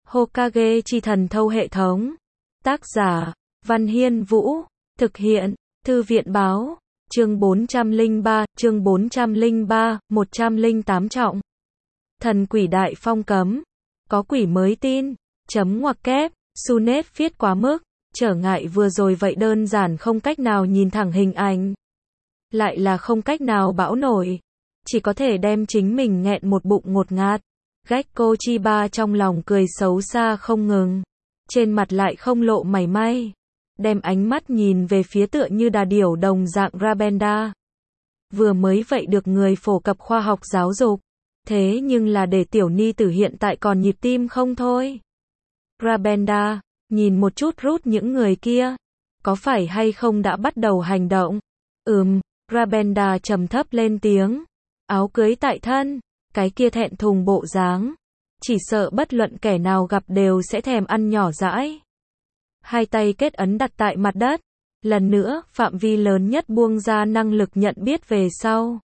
Hokage chi thần thâu hệ thống. Tác giả, Văn Hiên Vũ. Thực hiện, Thư viện báo. Chương 403, 108 trọng. Thần quỷ đại phong cấm. Có quỷ mới tin. Chấm ngoặc kép, Sunet viết quá mức. Trở ngại vừa rồi vậy đơn giản không cách nào nhìn thẳng hình ảnh. Lại là không cách nào bão nổi. Chỉ có thể đem chính mình nghẹn một bụng ngột ngạt. Gekko Chiba trong lòng cười xấu xa không ngừng. Trên mặt lại không lộ mảy may. Đem ánh mắt nhìn về phía tựa như đà điểu đồng dạng Rabenda. Vừa mới vậy được người phổ cập khoa học giáo dục. Thế nhưng là để tiểu ni tử hiện tại còn nhịp tim không thôi. Rabenda, nhìn một chút rút những người kia. Có phải hay không đã bắt đầu hành động? Rabenda trầm thấp lên tiếng. Áo cưới tại thân. Cái kia thẹn thùng bộ dáng. Chỉ sợ bất luận kẻ nào gặp đều sẽ thèm ăn nhỏ dãi. Hai tay kết ấn đặt tại mặt đất. Lần nữa, phạm vi lớn nhất buông ra năng lực nhận biết về sau.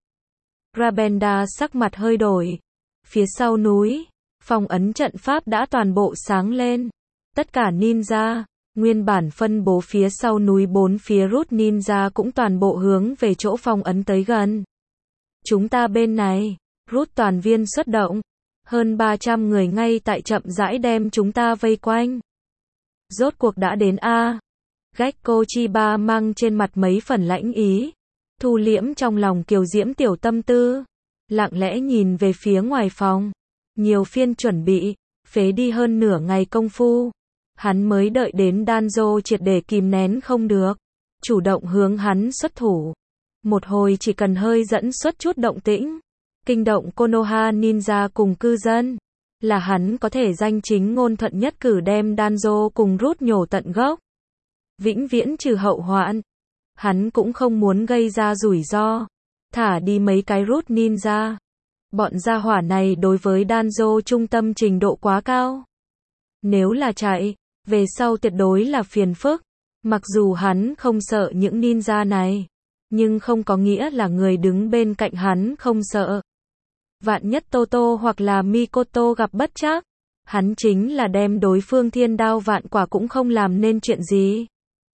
Rabenda sắc mặt hơi đổi. Phía sau núi, phong ấn trận pháp đã toàn bộ sáng lên. Tất cả ninja, nguyên bản phân bố phía sau núi bốn phía rút ninja cũng toàn bộ hướng về chỗ phong ấn tới gần. Chúng ta bên này, rút toàn viên xuất động. Hơn 300 người ngay tại chậm rãi đem chúng ta vây quanh. Rốt cuộc đã đến a. Gekko Chiba mang trên mặt mấy phần lãnh ý. Thu liễm trong lòng kiều diễm tiểu tâm tư. Lặng lẽ nhìn về phía ngoài phòng. Nhiều phiên chuẩn bị, phế đi hơn nửa ngày công phu. Hắn mới đợi đến Danzo triệt để kìm nén không được. Chủ động hướng hắn xuất thủ. Một hồi chỉ cần hơi dẫn xuất chút động tĩnh. Kinh động Konoha ninja cùng cư dân. Là hắn có thể danh chính ngôn thuận nhất cử đem Danzo cùng rút nhổ tận gốc. Vĩnh viễn trừ hậu hoạn. Hắn cũng không muốn gây ra rủi ro. Thả đi mấy cái rút ninja. Bọn gia hỏa này đối với Danzo trung tâm trình độ quá cao. Nếu là chạy, về sau tuyệt đối là phiền phức. Mặc dù hắn không sợ những ninja này. Nhưng không có nghĩa là người đứng bên cạnh hắn không sợ. Vạn nhất Toto hoặc là Mikoto gặp bất trắc. Hắn chính là đem đối phương thiên đao vạn quả cũng không làm nên chuyện gì.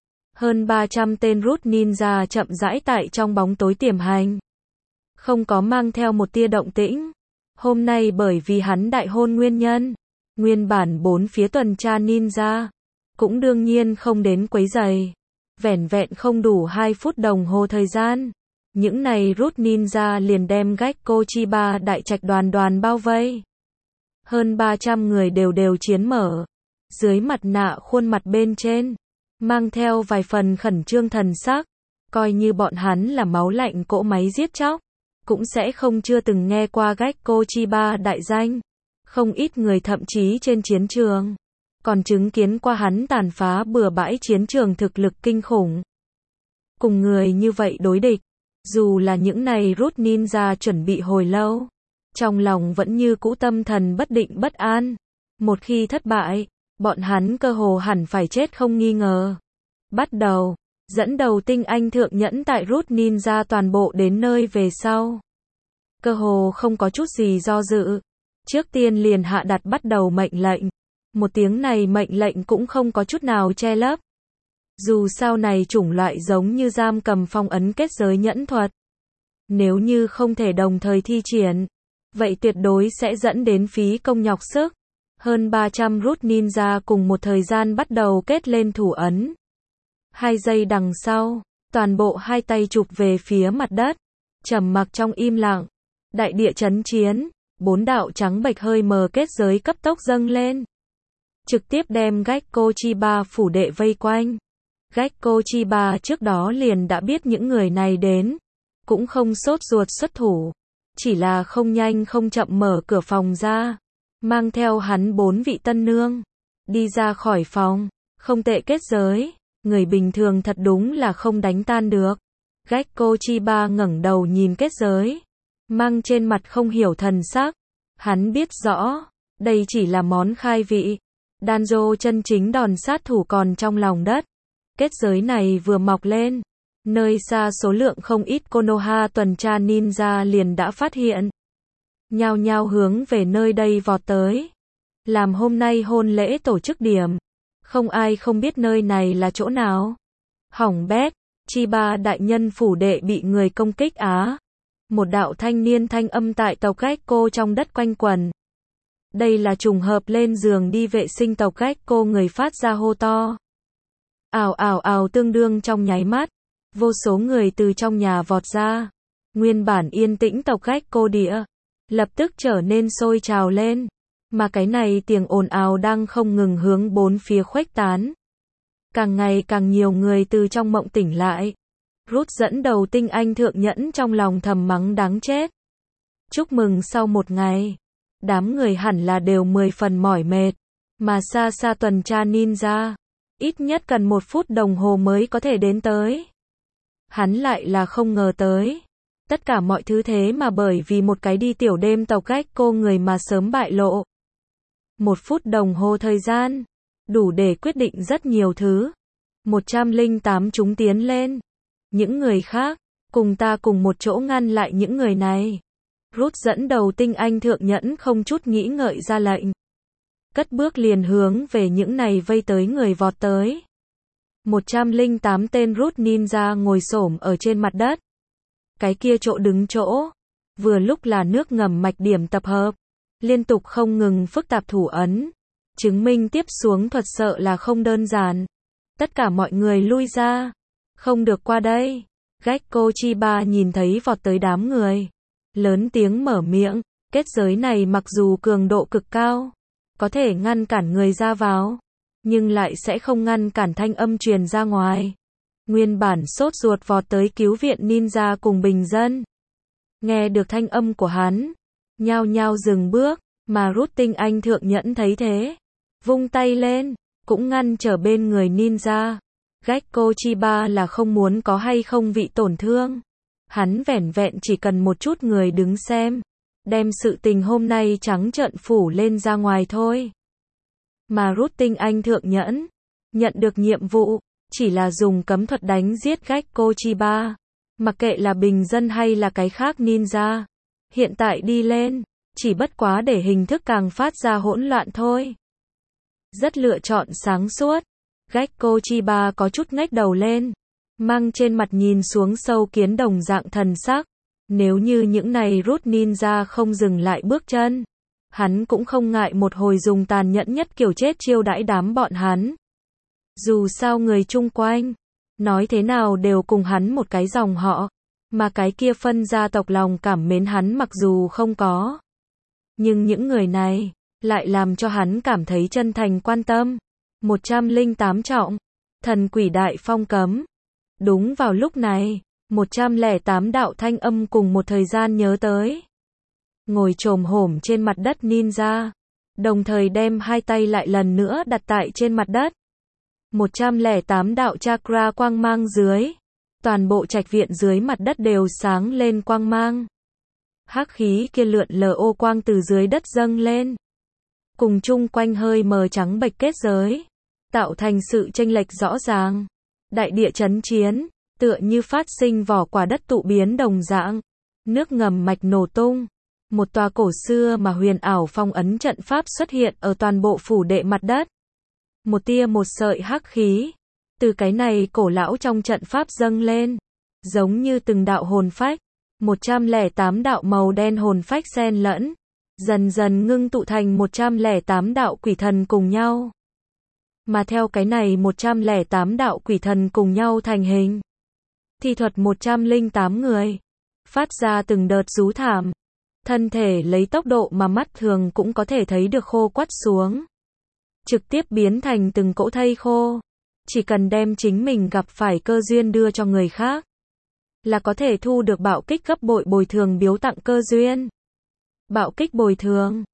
Hơn 300 tên rút ninja chậm rãi tại trong bóng tối tiềm hành. Không có mang theo một tia động tĩnh. Hôm nay bởi vì hắn đại hôn nguyên nhân. Nguyên bản bốn phía tuần tra ninja. Cũng đương nhiên không đến quấy rầy. Vẻn vẹn không đủ 2 phút đồng hồ thời gian. Những này rút ninja liền đem Gekko Chiba đại trạch đoàn bao vây. Hơn 300 người đều chiến mở. Dưới mặt nạ khuôn mặt bên trên. Mang theo vài phần khẩn trương thần sắc. Coi như bọn hắn là máu lạnh cỗ máy giết chóc. Cũng sẽ không chưa từng nghe qua Gekko Chiba đại danh. Không ít người thậm chí trên chiến trường. Còn chứng kiến qua hắn tàn phá bừa bãi chiến trường thực lực kinh khủng. Cùng người như vậy đối địch. Dù là những này rút ninja chuẩn bị hồi lâu. Trong lòng vẫn như cũ tâm thần bất định bất an. Một khi thất bại, bọn hắn cơ hồ hẳn phải chết không nghi ngờ. Bắt đầu, dẫn đầu tinh anh thượng nhẫn tại rút ninja toàn bộ đến nơi về sau. Cơ hồ không có chút gì do dự. Trước tiên liền hạ đặt bắt đầu mệnh lệnh. Một tiếng này mệnh lệnh cũng không có chút nào che lấp. Dù sao này chủng loại giống như giam cầm phong ấn kết giới nhẫn thuật. Nếu như không thể đồng thời thi triển, vậy tuyệt đối sẽ dẫn đến phí công nhọc sức. Hơn 300 rút ninja cùng một thời gian bắt đầu kết lên thủ ấn. 2 giây đằng sau, toàn bộ hai tay chụp về phía mặt đất. Trầm mặc trong im lặng. Đại địa chấn chiến, 4 đạo trắng bệch hơi mờ kết giới cấp tốc dâng lên. Trực tiếp đem Gekko Chiba phủ đệ vây quanh. Gekko Chiba trước đó liền đã biết những người này đến. Cũng không sốt ruột xuất thủ. Chỉ là không nhanh không chậm mở cửa phòng ra. Mang theo hắn 4 vị tân nương. Đi ra khỏi phòng. Không tệ kết giới. Người bình thường thật đúng là không đánh tan được. Gekko Chiba ngẩng đầu nhìn kết giới. Mang trên mặt không hiểu thần sắc. Hắn biết rõ. Đây chỉ là món khai vị. Danzo chân chính đòn sát thủ còn trong lòng đất. Kết giới này vừa mọc lên. Nơi xa số lượng không ít Konoha tuần tra ninja liền đã phát hiện. Nhao nhao hướng về nơi đây vọt tới. làm hôm nay hôn lễ tổ chức điểm. Không ai không biết nơi này là chỗ nào. Hỏng bét, Chiba đại nhân phủ đệ bị người công kích á. Một đạo thanh niên thanh âm tại tàu Gekko trong đất quanh quần. Đây là trùng hợp lên giường đi vệ sinh tàu Gekko người phát ra hô to. Ào ào ào tương đương trong nháy mắt. Vô số người từ trong nhà vọt ra. Nguyên bản yên tĩnh tàu Gekko địa. Lập tức trở nên sôi trào lên. Mà cái này tiếng ồn ào đang không ngừng hướng bốn phía khuếch tán. Càng ngày càng nhiều người từ trong mộng tỉnh lại. Rút dẫn đầu tinh anh thượng nhẫn trong lòng thầm mắng đáng chết. Chúc mừng sau một ngày. Đám người hẳn là đều 10 phần mỏi mệt. Mà xa xa tuần tra ninja. Ít nhất cần 1 phút đồng hồ mới có thể đến tới. Hắn lại là không ngờ tới. Tất cả mọi thứ thế mà bởi vì một cái đi tiểu đêm tàu Gekko người mà sớm bại lộ. 1 phút đồng hồ thời gian. Đủ để quyết định rất nhiều thứ. 108 chúng tiến lên. Những người khác, cùng ta cùng một chỗ ngăn lại những người này. Rút dẫn đầu tinh anh thượng nhẫn không chút nghĩ ngợi ra lệnh. Cất bước liền hướng về những này vây tới người vọt tới. 108 tên rút ninja ngồi xổm ở trên mặt đất. Cái kia chỗ đứng chỗ. Vừa lúc là nước ngầm mạch điểm tập hợp. Liên tục không ngừng phức tạp thủ ấn. Chứng minh tiếp xuống thuật sợ là không đơn giản. Tất cả mọi người lui ra. Không được qua đây. Gekko Chiba nhìn thấy vọt tới đám người. Lớn tiếng mở miệng. Kết giới này mặc dù cường độ cực cao. Có thể ngăn cản người ra vào. Nhưng lại sẽ không ngăn cản thanh âm truyền ra ngoài. Nguyên bản sốt ruột vọt tới cứu viện ninja cùng bình dân. Nghe được thanh âm của hắn. Nhao nhao dừng bước. Mà rút tinh anh thượng nhẫn thấy thế. Vung tay lên. Cũng ngăn trở bên người ninja. Gekko Chiba là không muốn có hay không bị tổn thương. Hắn vẻn vẹn chỉ cần một chút người đứng xem. Đem sự tình hôm nay trắng trợn phủ lên ra ngoài thôi. Mà rút tinh anh thượng nhẫn. Nhận được nhiệm vụ. Chỉ là dùng cấm thuật đánh giết Gekko Chiba. Mặc kệ là bình dân hay là cái khác ninja. Hiện tại đi lên. Chỉ bất quá để hình thức càng phát ra hỗn loạn thôi. Rất lựa chọn sáng suốt. Gekko Chiba có chút ngách đầu lên. Mang trên mặt nhìn xuống sâu kiến đồng dạng thần sắc. Nếu như những này rút ninja không dừng lại bước chân. Hắn cũng không ngại một hồi dùng tàn nhẫn nhất kiểu chết chiêu đãi đám bọn hắn. Dù sao người chung quanh. Nói thế nào đều cùng hắn một cái dòng họ. Mà cái kia phân gia tộc lòng cảm mến hắn mặc dù không có. Nhưng những người này. Lại làm cho hắn cảm thấy chân thành quan tâm. 108 trọng. Thần quỷ đại phong cấm. Đúng vào lúc này. 108 đạo thanh âm cùng một thời gian nhớ tới. Ngồi chồm hổm trên mặt đất ninja. Đồng thời đem hai tay lại lần nữa đặt tại trên mặt đất. 108 đạo chakra quang mang dưới. Toàn bộ trạch viện dưới mặt đất đều sáng lên quang mang. Hắc khí kia lượn lờ ô quang từ dưới đất dâng lên. Cùng chung quanh hơi mờ trắng bệch kết giới. Tạo thành sự chênh lệch rõ ràng. Đại địa chấn chiến. Tựa như phát sinh vỏ quả đất tụ biến đồng dạng. Nước ngầm mạch nổ tung. Một tòa cổ xưa mà huyền ảo phong ấn trận pháp xuất hiện ở toàn bộ phủ đệ mặt đất. Một tia một sợi hắc khí. Từ cái này cổ lão trong trận pháp dâng lên. Giống như từng đạo hồn phách. 108 đạo màu đen hồn phách xen lẫn. Dần dần ngưng tụ thành 108 đạo quỷ thần cùng nhau. Mà theo cái này 108 đạo quỷ thần cùng nhau thành hình. Thi thuật 108 người. Phát ra từng đợt rú thảm. Thân thể lấy tốc độ mà mắt thường cũng có thể thấy được khô quắt xuống. Trực tiếp biến thành từng cỗ thây khô. Chỉ cần đem chính mình gặp phải cơ duyên đưa cho người khác. Là có thể thu được bạo kích gấp bội bồi thường biếu tặng cơ duyên. Bạo kích bồi thường.